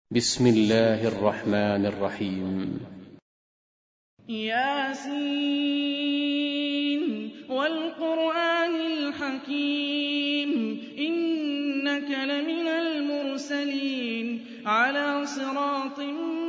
بسم الله الرحمن الرحيم. ياسين والقرآن الحكيم إنك لمن المرسلين على صراط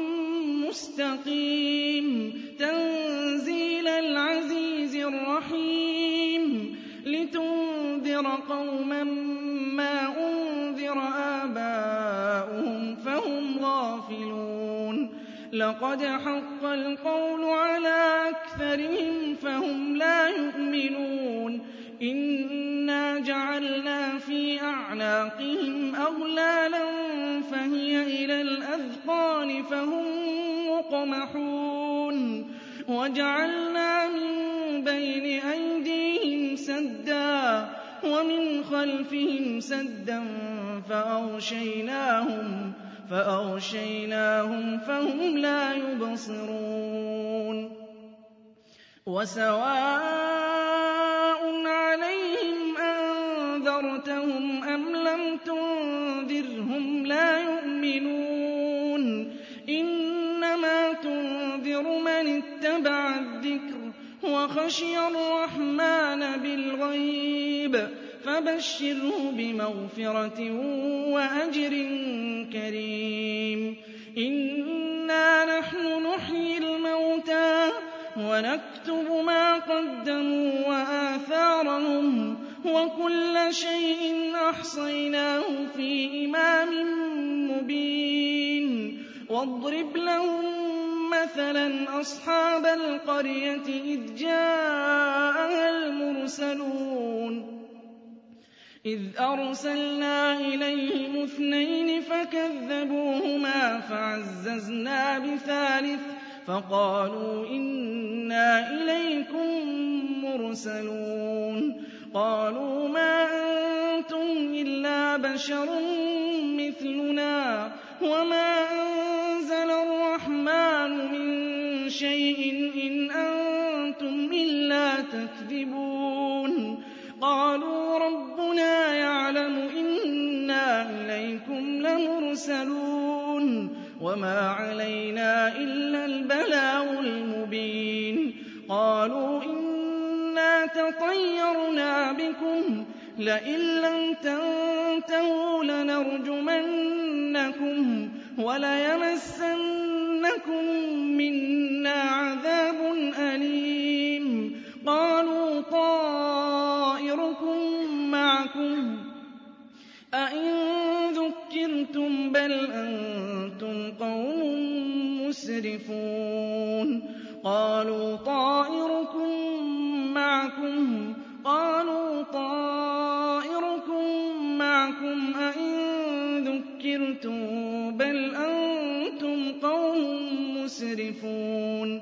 مستقيم تنزيل العزيز الرحيم لتنذر قوما ما أنذر آباؤهم فهم غافلون لقد حق القول على أكثرهم فهم لا يؤمنون إنا جعلنا في أعناقهم أغلالا فهي إلى الأذقان فهم مقمحون وجعلنا من بين أيديهم سدا ومن خلفهم سدا فأغشيناهم فهم لا يبصرون وسواء عليهم أنذرتهم أم لم تنذرهم لا يؤمنون إنما تنذر من اتبع الذكر وخشي الرحمن بالغيب فبشره بمغفرة وأجر كريم إنا نحن نحيي الموتى ونكتب ما قدموا وآثارهم وكل شيء أحصيناه في إمام مبين واضرب لهم مثلا أصحاب القرية إذ جاءها المرسلون إذ أرسلنا إليهم 2 فكذبوهما فعززنا بثالث فقالوا إنا إليكم مرسلون قالوا ما أنتم إلا بشر مثلنا وما أنزل الرحمن من شيء إن أنتم إلا تكذبون قالوا ربنا يعلم إنا إليكم لمرسلون وما علينا إلا البلاغ المبين قالوا إنا تطيرنا بكم لئن لم تنتهوا لنرجمنكم وليمسنكم منا عذاب أليم قالوا طائركم معكم أئن ذكرتم بل أنتم قوم مسرفون قالوا طائركم معكم أئن ذكرتم بل أنتم قوم مسرفون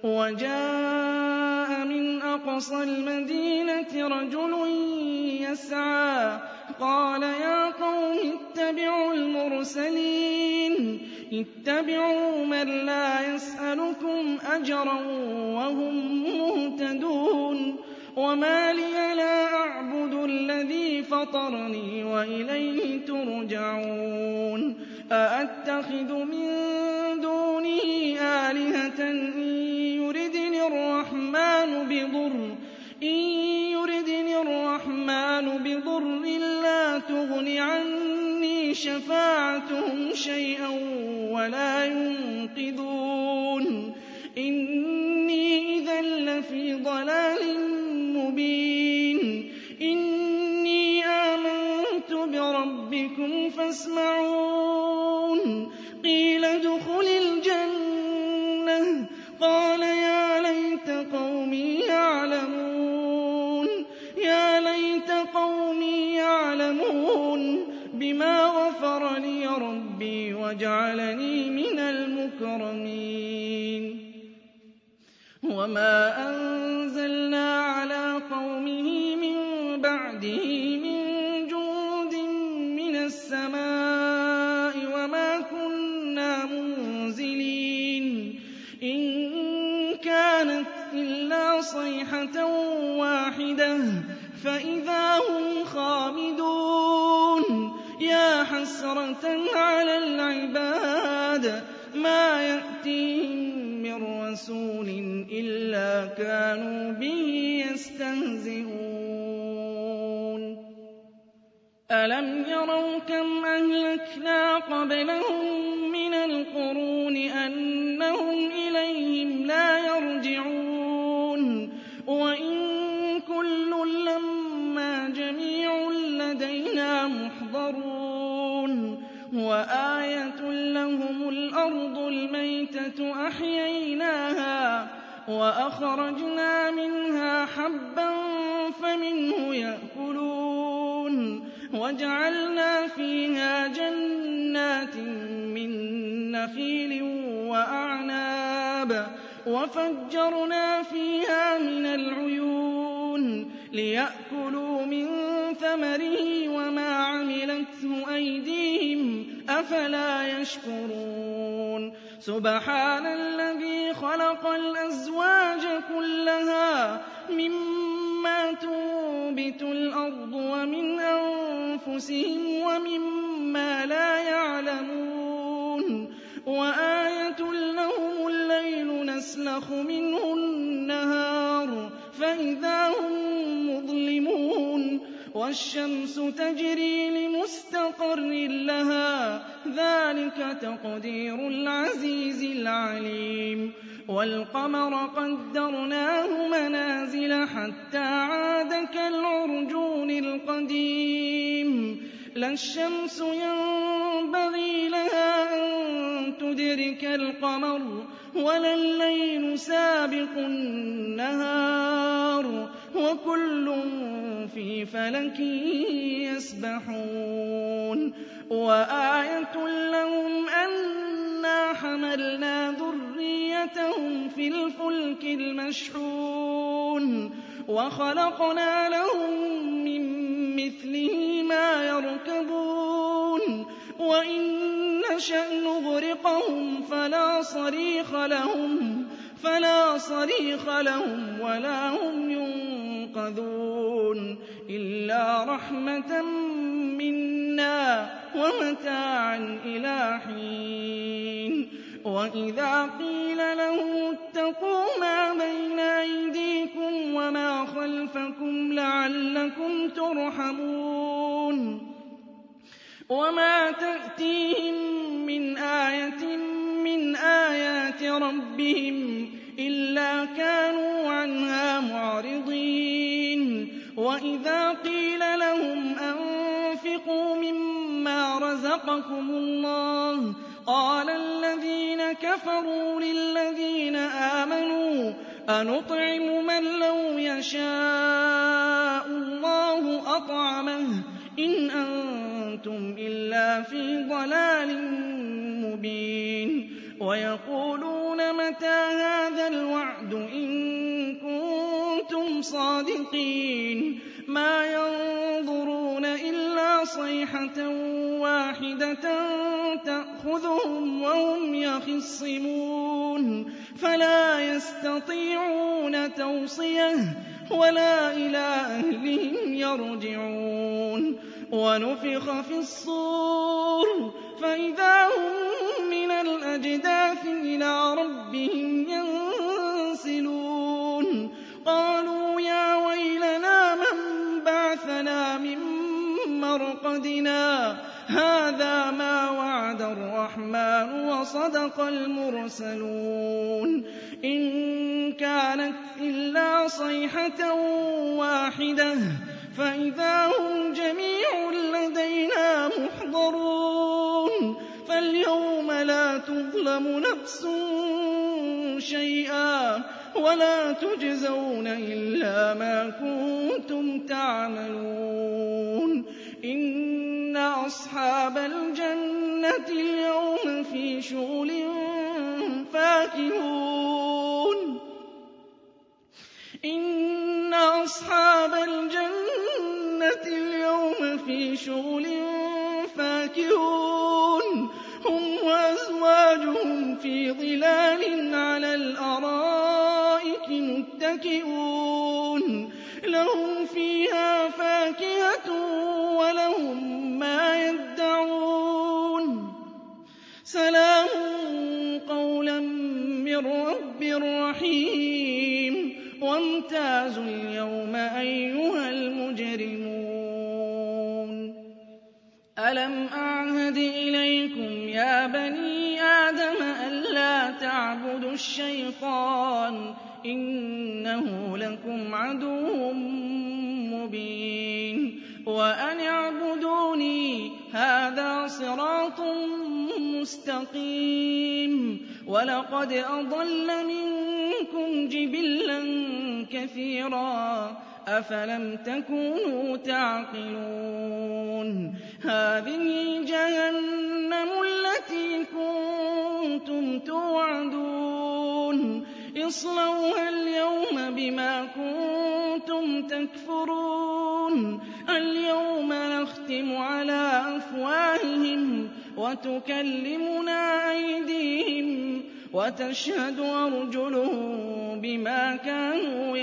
وجاء من أقصى المدينة رجل يسعى قال يا قوم اتبعوا المرسلين اتبعوا من لا يسألكم أجرا وهم مهتدون وما لي لا أعبد الذي فطرني وإليه ترجعون أأتخذ من دونه آلهة إن يردني الرحمن بضر لا تغن عني شفاعتهم شيئا ولا ينقذون إني إذا لفي ضلال مبين إني آمنت بربكم فاسمعون قيل ادخل الجنة قال يا ليت قومي يعلمون بما غفر لي ربي وجعلني من المكرمين وما أنزلنا على قومه من بعده من جند من السماء وما كنا منزلين إن كانت إلا صيحة واحدة فإذا هم خامدون يا حسرة على العباد الْعِبَادِ مَا يَأْتِيهِم مِّن رَّسُولٍ إِلَّا كَانُوا بِهِ يَسْتَهْزِئُونَ أَلَمْ يَرَوْا كَمْ أَهْلَكْنَا قَبْلَهُم مِّنَ الْقُرُونِ أَنَّهُمْ إِلَيْهِمْ لَا يَرْجِعُونَ وَإِن كُلٌّ لَّمَّا جَمِيعٌ لَّدَيْنَا مُحْضَرُونَ وَآيَةٌ لَّهُمُ الْأَرْضُ الْمَيْتَةُ أَحْيَيْنَاهَا وَأَخْرَجْنَا مِنْهَا حَبًّا فَمِنْهُ يَأْكُلُونَ وَجَعَلْنَا فِيهَا جَنَّاتٍ مِّن نَّخِيلٍ وَأَعْنَابٍ وَفَجَّرْنَا فِيهَا مِنَ الْعُيُونِ لِيَأْكُلُوا مِن ثَمَرِهِ وَمَا عَمِلَتْهُ أَيْدِيهِمْ أَفَلَا يَشْكُرُونَ سُبْحَانَ الَّذِي خَلَقَ الْأَزْوَاجَ كُلَّهَا مِمَّا تُنبِتُ الْأَرْضُ وَمِنْ أَنفُسِهِمْ وَمِمَّا لَا يَعْلَمُونَ وَآيَةٌ لَّهُمُ اللَّيْلُ نَسْلَخُ مِنْهُ النَّهَارَ فَإِذَا هُم مُّظْلِمُونَ وَالشَّمْسُ تَجْرِي لِمُسْتَقَرٍّ لَّهَا ذَٰلِكَ تَقْدِيرُ الْعَزِيزِ الْعَلِيمِ وَالْقَمَرَ قَدَّرْنَاهُ مَنَازِلَ حَتَّىٰ عَادَ كَالْعُرْجُونِ الْقَدِيمِ لَا الشَّمْسُ يَنبَغِي لَهَا أَن تُدْرِكَ الْقَمَرَ وَلَا اللَّيْلُ سَابِقُ النَّهَارِ وَكُلٌّ فِي فَلَكٍ يَسْبَحُونَ وَآيَةٌ لَّهُمْ أَنَّا حَمَلْنَا ذُرِّيَّتَهُمْ فِي الْفُلْكِ الْمَشْحُونِ وَخَلَقْنَا لَهُم مِّن مِّثْلِهِ مَا يَرْكَبُونَ وَإِن نَّشَأْ نُغْرِقْهُمْ فَلَا صَرِيخَ لَهُمْ وَلَا هُمْ يُنقَذُونَ إِلَّا رَحْمَةً مِّنَّا وَمَتَاعًا إِلَىٰ حِينٍ وَإِذَا قِيلَ لَهُمُ اتَّقُوا مَا بَيْنَ أَيْدِيكُمْ وَمَا خَلْفَكُمْ لَعَلَّكُمْ تُرْحَمُونَ وَمَا تَأْتِيهِم مِّنْ آيَةٍ مِّنْ آيَاتِ رَبِّهِمْ إِلَّا كَانُوا عَنْهَا مُعْرِضِينَ وَإِذَا قِيلَ لَهُمْ أَنفِقُوا مِمَّا رَزَقَكُمُ اللَّهُ قَالَ الَّذِينَ كَفَرُوا لِلَّذِينَ آمَنُوا أَنُطْعِمُ مَن لَّوْ يَشَاءُ اللَّهُ أَطْعَمَهُ إِنْ أَنتُمْ إِلَّا فِي ضَلَالٍ مُّبِينٍ وَيَقُولُونَ مَتَىٰ هَٰذَا الْوَعْدُ إِن كُنتُمْ صَادِقِينَ مَا يَنظُرُونَ إِلَّا صَيْحَةً وَاحِدَةً تَأْخُذُهُمْ وَهُمْ يَخِصِّمُونَ فَلَا يَسْتَطِيعُونَ تَوْصِيَةً وَلَا إِلَىٰ أَهْلِهِمْ يَرْجِعُونَ وَنُفِخَ فِي الصُّورِ فَإِذَا هُم مِّنَ الْأَجْدَاثِ إِلَىٰ رَبِّهِمْ يَنسِلُونَ قَالُوا يَا وَيْلَنَا مَن بَعَثَنَا مِن مَّرْقَدِنَا هَٰذَا مَا وَعَدَ الرَّحْمَٰنُ وَصَدَقَ الْمُرْسَلُونَ إِن كَانَتْ إِلَّا صَيْحَةً وَاحِدَةً فَإِذَا هُمْ جَمِيعٌ لَّدَيْنَا مُحْضَرُونَ فَالْيَوْمَ لَا تُظْلَمُ نَفْسٌ شَيْئًا وَلَا تُجْزَوْنَ إِلَّا مَا كُنتُمْ تَعْمَلُونَ إِنَّ أَصْحَابَ الْجَنَّةِ الْيَوْمَ فِي شُغُلٍ فَاكِهُونَ إِنَّ أَصْحَابَ الْجَنَّةِ الْيَوْمَ فِي شُغُلٍ فَاكِهُونَ هُمْ وَأَزْوَاجُهُمْ فِي ظِلَالٍ عَلَى الْأَرَائِكِ مُتَّكِئُونَ لَهُمْ فِيهَا فَاكِهَةٌ وَلَهُم مَّا يَدَّعُونَ سَلَامٌ مِّن رَّبٍّ رَّحِيمٍ وَامْتَازُوا الْيَوْمَ أَيُّهَا الْمُجْرِمُونَ أَلَمْ أَعْهَدْ إِلَيْكُمْ يَا بَنِي آدَمَ أَلَّا تَعْبُدُوا الشَّيْطَانَ إِنَّهُ لَكُمْ عَدُوٌّ مُّبِينٌ وَأَنِ اعْبُدُونِي هَٰذَا صِرَاطٌ مُّسْتَقِيمٌ وَلَقَدْ أَضَلَّ مِنكُمْ جِبِلًّا كَثِيرًا أَفَلَمْ تَكُونُوا تَعْقِلُونَ هَٰذِهِ جَهَنَّمُ الَّتِي كُنتُمْ تُوعَدُونَ اصْلَوْهَا الْيَوْمَ بِمَا كُنتُمْ تَكْفُرُونَ الْيَوْمَ نَخْتِمُ عَلَىٰ أَفْوَاهِهِمْ وَتُكَلِّمُنَا أَيْدِيهِمْ وَتَشْهَدُ أَرْجُلُهُم بِمَا كَانُوا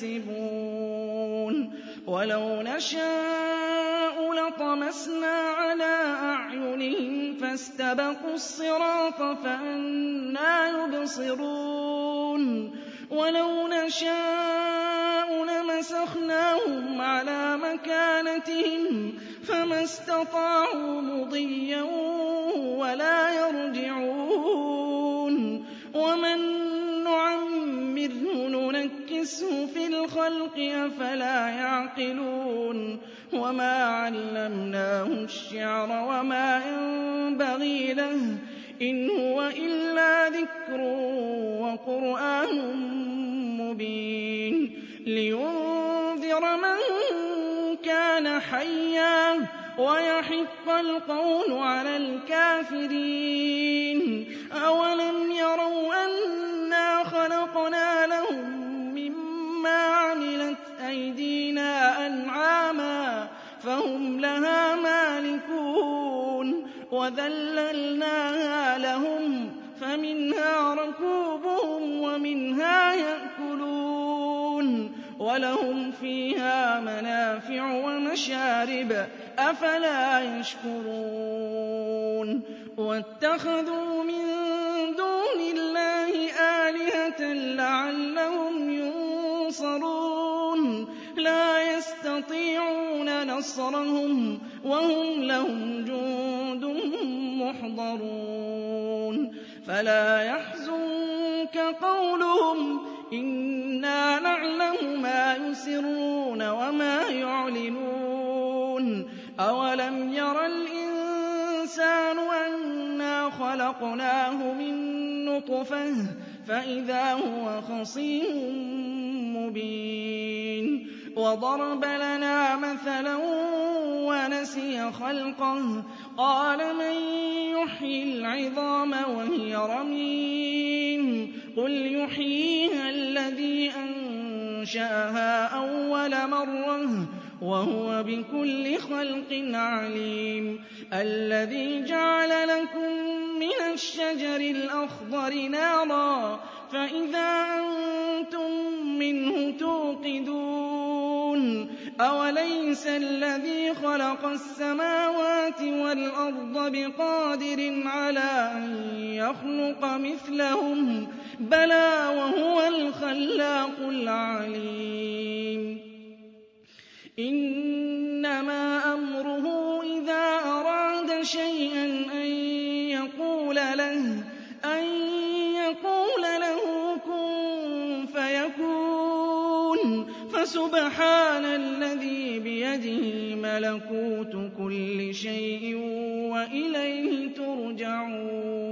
يَكْسِبُونَ وَلَوْ نَشَاءُ لَطَمَسْنَا عَلَىٰ أَعْيُنِهِمْ فَاسْتَبَقُوا الصِّرَاطَ فَأَنَّىٰ يُبْصِرُونَ وَلَوْ نَشَاءُ لَمَسَخْنَاهُمْ عَلَىٰ مَكَانَتِهِمْ فَمَا اسْتَطَاعُوا مُضِيًّا وَلَا يَرْجِعُونَ وَمَن نُّعَمِّرْهُ نُنَكِّسْهُ فِي الْخَلْقِ أَفَلَا يَعْقِلُونَ وَمَا عَلَّمْنَاهُ الشِّعْرَ وَمَا يَنبَغِي لَهُ إِنْ هُوَ إِلَّا ذِكْرٌ وَقُرْآنٌ مُّبِينٌ لِّيُنذِرَ مَن كَانَ حَيًّا وَيَحِقَّ الْقَوْلُ عَلَى الْكَافِرِينَ أَوَلَمْ يَرَوْا أَنَّا خَلَقْنَا لَهُم مِّمَّا عَمِلَتْ أَيْدِينَا أَنْعَامًا فَهُمْ لَهَا مَالِكُونَ وَذَلَّلْنَاهَا لَهُمْ فَمِنْهَا رَكُوبُهُمْ وَمِنْهَا يَأْكُلُونَ وَلَهُمْ فِيهَا مَنَافِعُ وَمَشَارِبُ أَفَلَا يَشْكُرُونَ وَاتَّخَذُوا مِن دُونِ اللَّهِ آلِهَةً لَّعَلَّهُمْ يُنصَرُونَ لَا يَسْتَطِيعُونَ نَصْرَهُمْ وَهُمْ لَهُمْ جُندٌ مُّحْضَرُونَ فَلَا يَحْزُنكَ قَوْلُهُمْ إِنَّا نَعْلَمُ مَا يُسِرُّونَ وَمَا يُعْلِنُونَ أَوَلَمْ يَرَ الْإِنسَانُ أَنَّا خَلَقْنَاهُ مِن نُّطْفَةٍ فَإِذَا هُوَ خَصِيمٌ مُّبِينٌ وَضَرَبَ لَنَا مَثَلًا وَنَسِيَ خَلْقَهُ قَالَ مَن يُحْيِي الْعِظَامَ وَهِيَ رَمِيمٌ قُلْ يُحْيِيهَا الَّذِي أَنشَأَهَا أَوَّلَ مَرَّةٍ وَهُوَ بِكُلِّ خَلْقٍ عَلِيمٌ الَّذِي جَعَلَ لَكُم مِّنَ الشَّجَرِ الْأَخْضَرِ نَارًا فَإِذَا أَنتُم مِّنْهُ تُوقِدُونَ أَوَلَيْسَ الَّذِي خَلَقَ السَّمَاوَاتِ وَالْأَرْضَ بِقَادِرٍ عَلَىٰ أَن يَخْلُقَ مِثْلَهُم بَلَىٰ وَهُوَ الْخَلَّاقُ الْعَلِيمُ إِنَّمَا أَمْرُهُ إِذَا أَرَادَ شَيْئًا أَن يَقُولَ لَهُ كُن فَيَكُونُ فَسُبْحَانَ الَّذِي بِيَدِهِ مَلَكُوتُ كُلِّ شَيْءٍ وَإِلَيْهِ تُرْجَعُونَ